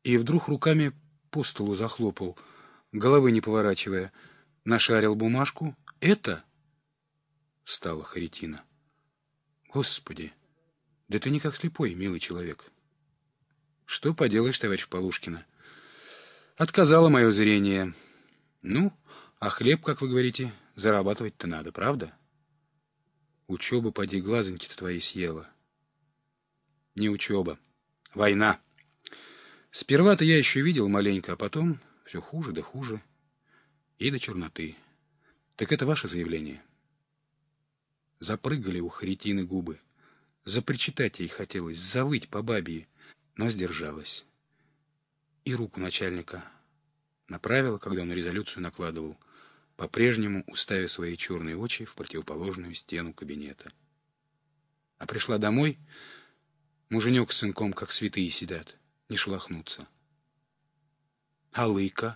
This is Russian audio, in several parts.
И вдруг руками по столу захлопал, головы не поворачивая, нашарил бумажку. «Это?» — стала Харитина. «Господи, да ты не как слепой, милый человек». «Что поделаешь, товарищ Полушкина? Отказало мое зрение. Ну, а хлеб, как вы говорите, зарабатывать-то надо, правда? Учеба, поди, глазоньки-то твои съела». «Не учеба. Война. Сперва-то я еще видел маленько, а потом все хуже да хуже. И до черноты. Так это ваше заявление?» Запрыгали у Харитины губы. Запричитать ей хотелось, завыть по бабье, но сдержалась. И руку начальника направила, когда он резолюцию накладывал, по-прежнему уставив свои черные очи в противоположную стену кабинета. А пришла домой, муженек с сынком, как святые, сидят, не шелохнутся. А лыка?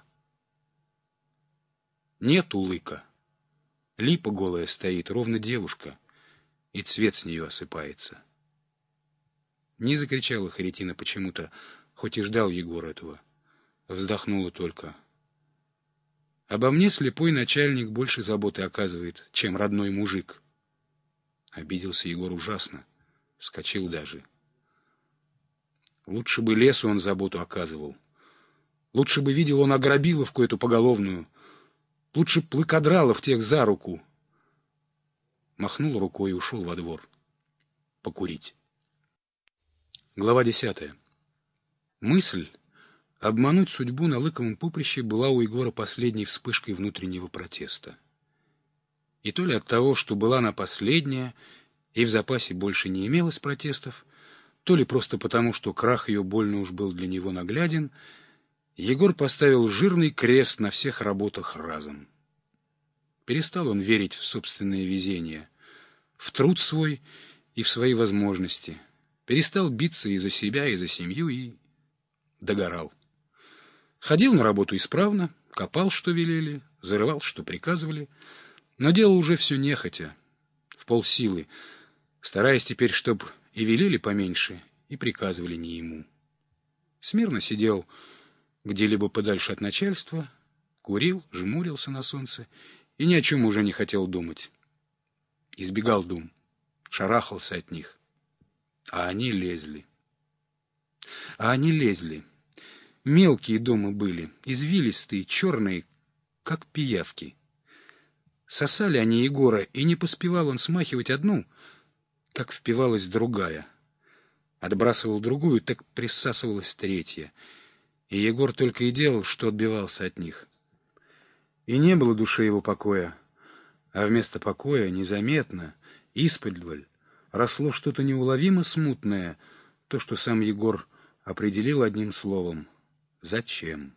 Нету лыка. Липа голая стоит, ровно девушка, и цвет с нее осыпается. Не закричала Харитина почему-то, хоть и ждал Егор этого. Вздохнула только. Обо мне слепой начальник больше заботы оказывает, чем родной мужик. Обиделся Егор ужасно, вскочил даже. Лучше бы лесу он заботу оказывал. Лучше бы видел он Ограбиловку эту поголовную. Лучше б Лыкодралов тех за руку. Махнул рукой и ушел во двор. Покурить. Глава 10. Мысль обмануть судьбу на Лыковом поприще была у Егора последней вспышкой внутреннего протеста. И то ли от того, что была она последняя, и в запасе больше не имелось протестов, то ли просто потому, что крах ее больно уж был для него нагляден, Егор поставил жирный крест на всех работах разом. Перестал он верить в собственное везение, в труд свой и в свои возможности. Перестал биться и за себя, и за семью, и догорал. Ходил на работу исправно, копал, что велели, зарывал, что приказывали, но делал уже все нехотя, в полсилы, стараясь теперь, чтоб и велели поменьше, и приказывали не ему. Смирно сидел где-либо подальше от начальства, курил, жмурился на солнце и ни о чем уже не хотел думать. Избегал дум, шарахался от них. А они лезли. Мелкие дома были, извилистые, черные, как пиявки. Сосали они Егора, и не поспевал он смахивать одну, как впивалась другая. Отбрасывал другую, так присасывалась третья. И Егор только и делал, что отбивался от них. И не было душе его покоя, а вместо покоя незаметно, исподволь, росло что-то неуловимо смутное, то, что сам Егор определил одним словом — «Зачем?».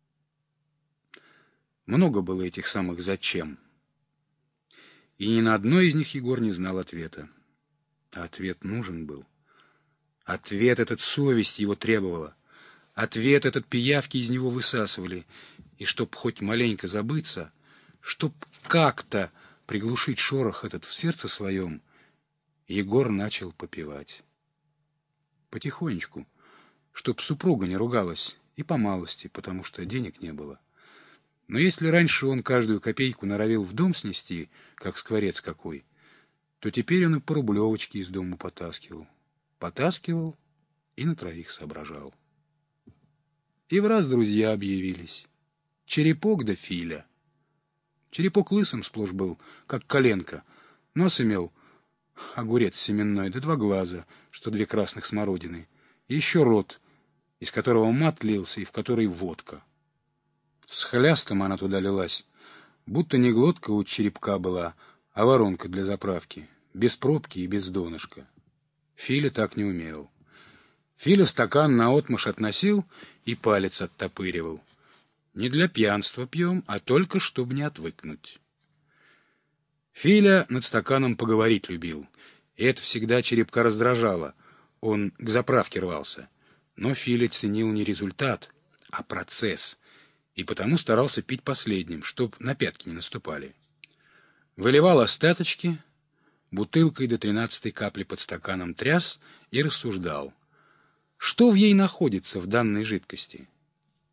Много было этих самых «зачем?». И ни на одно из них Егор не знал ответа. А ответ нужен был. Ответ этот совесть его требовала. Ответ этот пиявки из него высасывали. И чтоб хоть маленько забыться, чтоб как-то приглушить шорох этот в сердце своем, Егор начал попивать. Потихонечку, чтоб супруга не ругалась, и по малости, потому что денег не было. Но если раньше он каждую копейку норовил в дом снести, как скворец какой, то теперь он и по рублевочке из дома потаскивал. Потаскивал и на троих соображал. И враз друзья объявились. Черепок да Филя. Черепок лысым сплошь был, как коленка. Нос имел огурец семенной, да 2 глаза, что 2 красных смородины. И еще рот, из которого мат лился и в который водка. С хлястом она туда лилась, будто не глотка у черепка была, а воронка для заправки, без пробки и без донышка. Филя так не умел. Филя стакан наотмашь относил и палец оттопыривал. Не для пьянства пьем, а только чтоб не отвыкнуть. Филя над стаканом поговорить любил, и это всегда черепка раздражало. Он к заправке рвался. Но Филя ценил не результат, а процесс, и потому старался пить последним, чтоб на пятки не наступали. Выливал остаточки, бутылкой до 13-й капли под стаканом тряс и рассуждал. Что в ей находится в данной жидкости?